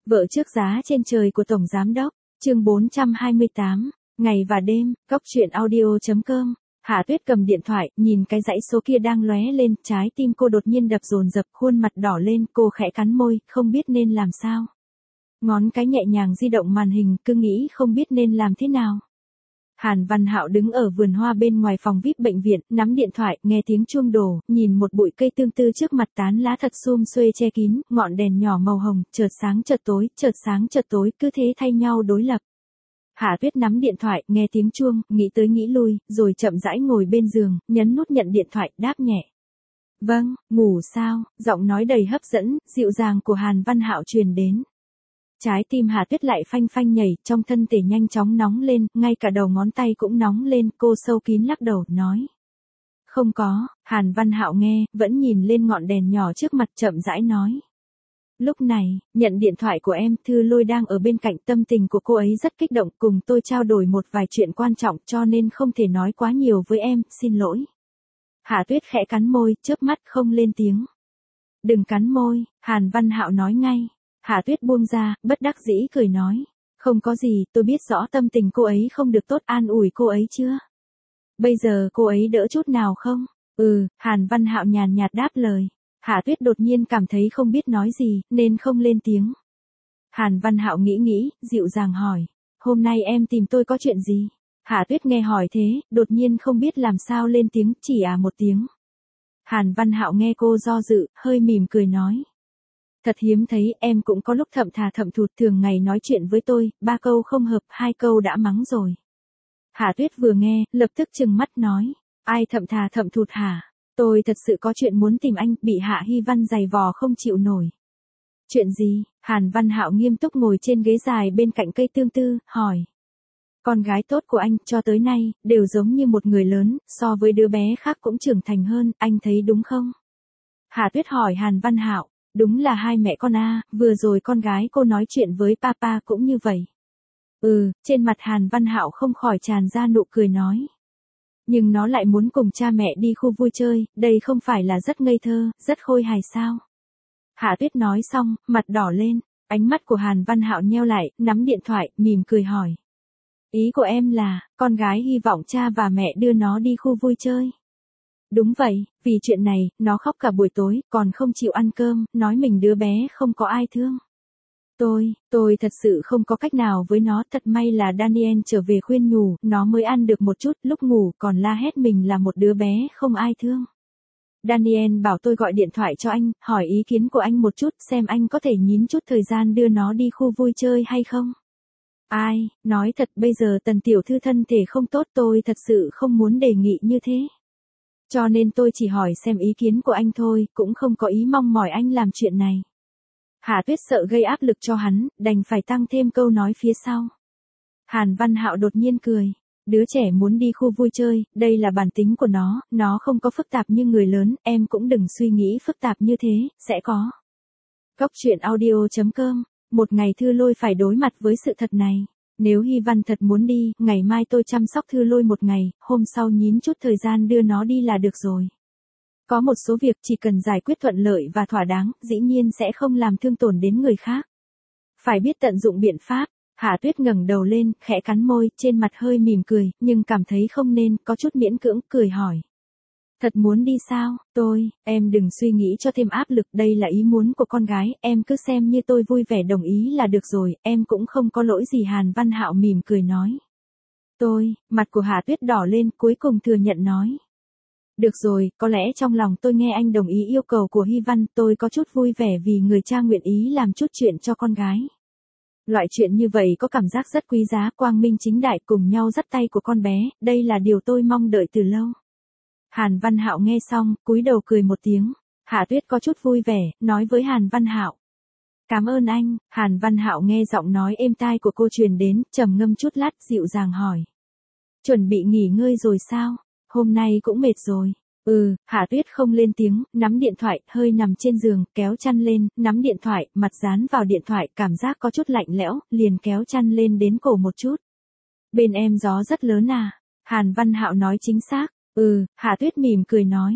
Vợ trước giá trên trời của Tổng Giám Đốc, chương 428, ngày và đêm, Cóc truyện audio.com. Hạ Tuyết cầm điện thoại, nhìn cái dãy số kia đang lóe lên, trái tim cô đột nhiên đập dồn dập, khuôn mặt đỏ lên, cô khẽ cắn môi, không biết nên làm sao. Ngón cái nhẹ nhàng di động màn hình, cứ nghĩ không biết nên làm thế nào. Hàn Văn Hạo đứng ở vườn hoa bên ngoài phòng VIP bệnh viện, nắm điện thoại, nghe tiếng chuông đổ, nhìn một bụi cây tương tư trước mặt tán lá thật sum xuê che kín, ngọn đèn nhỏ màu hồng, chợt sáng chợt tối, chợt sáng chợt tối, cứ thế thay nhau đối lập. Hạ Tuyết nắm điện thoại, nghe tiếng chuông, nghĩ tới nghĩ lui, rồi chậm rãi ngồi bên giường, nhấn nút nhận điện thoại, đáp nhẹ. Vâng, ngủ sao? Giọng nói đầy hấp dẫn, dịu dàng của Hàn Văn Hạo truyền đến. Trái tim Hạ Tuyết lại phanh phanh nhảy, trong thân thể nhanh chóng nóng lên, ngay cả đầu ngón tay cũng nóng lên, cô sâu kín lắc đầu, nói. Không có, Hàn Văn Hạo nghe, vẫn nhìn lên ngọn đèn nhỏ trước mặt chậm rãi nói. Lúc này, nhận điện thoại của em, Thư Lôi đang ở bên cạnh, tâm tình của cô ấy rất kích động, cùng tôi trao đổi một vài chuyện quan trọng cho nên không thể nói quá nhiều với em, xin lỗi. Hạ Tuyết khẽ cắn môi, chớp mắt không lên tiếng. Đừng cắn môi, Hàn Văn Hạo nói ngay. Hạ Tuyết buông ra, bất đắc dĩ cười nói. Không có gì, tôi biết rõ tâm tình cô ấy không được tốt, an ủi cô ấy chưa? Bây giờ cô ấy đỡ chút nào không? Hàn Văn Hạo nhàn nhạt đáp lời. Hạ Tuyết đột nhiên cảm thấy không biết nói gì, nên không lên tiếng. Hàn Văn Hạo nghĩ, dịu dàng hỏi. Hôm nay em tìm tôi có chuyện gì? Hạ Tuyết nghe hỏi thế, đột nhiên không biết làm sao lên tiếng, chỉ một tiếng. Hàn Văn Hạo nghe cô do dự, hơi mỉm cười nói. Thật hiếm thấy, em cũng có lúc thậm thà thậm thụt, thường ngày nói chuyện với tôi, 3 câu không hợp, 2 câu đã mắng rồi. Hạ Tuyết vừa nghe, lập tức trừng mắt nói. Ai thậm thà thậm thụt hả? Tôi thật sự có chuyện muốn tìm anh, bị Hạ Hy Văn giày vò không chịu nổi. Chuyện gì? Hàn Văn Hạo nghiêm túc ngồi trên ghế dài bên cạnh cây tương tư, hỏi. Con gái tốt của anh, cho tới nay, đều giống như một người lớn, so với đứa bé khác cũng trưởng thành hơn, anh thấy đúng không? Hạ Tuyết hỏi Hàn Văn Hạo. Đúng là hai mẹ con vừa rồi con gái cô nói chuyện với papa cũng như vậy. Trên mặt Hàn Văn Hạo không khỏi tràn ra nụ cười nói. Nhưng nó lại muốn cùng cha mẹ đi khu vui chơi, đây không phải là rất ngây thơ, rất khôi hài sao? Hạ Tuyết nói xong, mặt đỏ lên, ánh mắt của Hàn Văn Hạo nheo lại, nắm điện thoại, mỉm cười hỏi. Ý của em là, con gái hy vọng cha và mẹ đưa nó đi khu vui chơi. Đúng vậy, vì chuyện này, nó khóc cả buổi tối, còn không chịu ăn cơm, nói mình đứa bé không có ai thương. Tôi thật sự không có cách nào với nó, thật may là Daniel trở về khuyên nhủ, nó mới ăn được một chút, lúc ngủ còn la hét mình là một đứa bé không ai thương. Daniel bảo tôi gọi điện thoại cho anh, hỏi ý kiến của anh một chút, xem anh có thể nhín chút thời gian đưa nó đi khu vui chơi hay không. Ai, nói thật bây giờ Tần tiểu thư thân thể không tốt, tôi thật sự không muốn đề nghị như thế. Cho nên tôi chỉ hỏi xem ý kiến của anh thôi, cũng không có ý mong mỏi anh làm chuyện này. Hạ Tuyết sợ gây áp lực cho hắn, đành phải tăng thêm câu nói phía sau. Hàn Văn Hạo đột nhiên cười. Đứa trẻ muốn đi khu vui chơi, đây là bản tính của nó không có phức tạp như người lớn, em cũng đừng suy nghĩ phức tạp như thế, sẽ có. Cóc truyện audio.com, một ngày Thư Lôi phải đối mặt với sự thật này. Nếu Hy Văn thật muốn đi, ngày mai tôi chăm sóc Thư Lôi một ngày, hôm sau nhín chút thời gian đưa nó đi là được rồi. Có một số việc chỉ cần giải quyết thuận lợi và thỏa đáng, dĩ nhiên sẽ không làm thương tổn đến người khác. Phải biết tận dụng biện pháp. Hạ Tuyết ngẩng đầu lên, khẽ cắn môi, trên mặt hơi mỉm cười, nhưng cảm thấy không nên, có chút miễn cưỡng, cười hỏi. Thật muốn đi sao? Em đừng suy nghĩ cho thêm áp lực, đây là ý muốn của con gái, em cứ xem như tôi vui vẻ đồng ý là được rồi, em cũng không có lỗi gì. Hàn Văn Hạo mỉm cười nói. Mặt của Hạ Tuyết đỏ lên, cuối cùng thừa nhận nói. Được rồi, có lẽ trong lòng tôi nghe anh đồng ý yêu cầu của Hy Văn, tôi có chút vui vẻ vì người cha nguyện ý làm chút chuyện cho con gái. Loại chuyện như vậy có cảm giác rất quý giá, quang minh chính đại cùng nhau dắt tay của con bé, đây là điều tôi mong đợi từ lâu. Hàn Văn Hạo nghe xong, cúi đầu cười một tiếng. Hạ Tuyết có chút vui vẻ, nói với Hàn Văn Hạo. Cảm ơn anh. Hàn Văn Hạo nghe giọng nói êm tai của cô truyền đến, trầm ngâm chút lát, dịu dàng hỏi. Chuẩn bị nghỉ ngơi rồi sao? Hôm nay cũng mệt rồi. Hạ Tuyết không lên tiếng, nắm điện thoại, hơi nằm trên giường, kéo chăn lên, nắm điện thoại, mặt dán vào điện thoại, cảm giác có chút lạnh lẽo, liền kéo chăn lên đến cổ một chút. Bên em gió rất lớn à? Hàn Văn Hạo nói chính xác. Hạ Tuyết mỉm cười nói.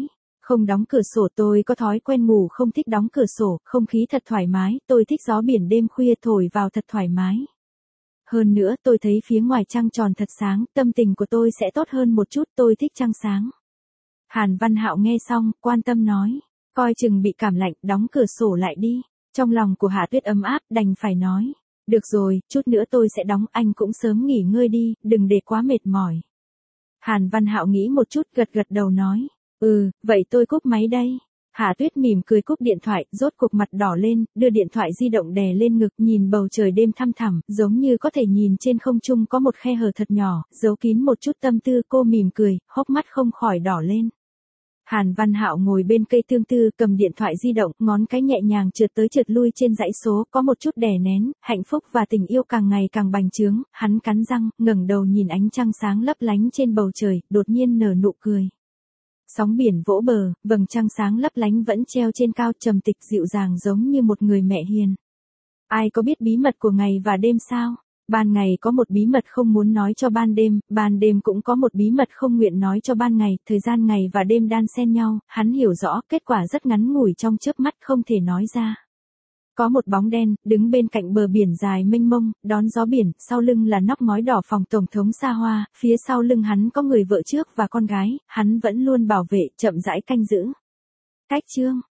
Không đóng cửa sổ, tôi có thói quen ngủ không thích đóng cửa sổ, không khí thật thoải mái, tôi thích gió biển đêm khuya thổi vào thật thoải mái. Hơn nữa tôi thấy phía ngoài trăng tròn thật sáng, tâm tình của tôi sẽ tốt hơn một chút, tôi thích trăng sáng. Hàn Văn Hạo nghe xong, quan tâm nói, coi chừng bị cảm lạnh, đóng cửa sổ lại đi. Trong lòng của Hạ Tuyết ấm áp, đành phải nói, được rồi, chút nữa tôi sẽ đóng, anh cũng sớm nghỉ ngơi đi, đừng để quá mệt mỏi. Hàn Văn Hạo nghĩ một chút, gật gật đầu nói, vậy tôi cúp máy đây. Hạ Tuyết mỉm cười cúp điện thoại, rốt cuộc mặt đỏ lên, đưa điện thoại di động đè lên ngực, nhìn bầu trời đêm thăm thẳm, giống như có thể nhìn trên không trung có một khe hở thật nhỏ, giấu kín một chút tâm tư. Cô mỉm cười, hốc mắt không khỏi đỏ lên. Hàn Văn Hạo ngồi bên cây tương tư, cầm điện thoại di động, ngón cái nhẹ nhàng trượt tới trượt lui trên dãy số, có một chút đè nén, hạnh phúc và tình yêu càng ngày càng bành trướng. Hắn cắn răng, ngẩng đầu nhìn ánh trăng sáng lấp lánh trên bầu trời, đột nhiên nở nụ cười. Sóng biển vỗ bờ, vầng trăng sáng lấp lánh vẫn treo trên cao, trầm tịch dịu dàng giống như một người mẹ hiền. Ai có biết bí mật của ngày và đêm sao? Ban ngày có một bí mật không muốn nói cho ban đêm cũng có một bí mật không nguyện nói cho ban ngày, thời gian ngày và đêm đan xen nhau, hắn hiểu rõ, kết quả rất ngắn ngủi trong chớp mắt không thể nói ra. Có một bóng đen, đứng bên cạnh bờ biển dài mênh mông, đón gió biển, sau lưng là nóc ngói đỏ phòng tổng thống xa hoa, phía sau lưng hắn có người vợ trước và con gái, hắn vẫn luôn bảo vệ, chậm rãi canh giữ. Cách chương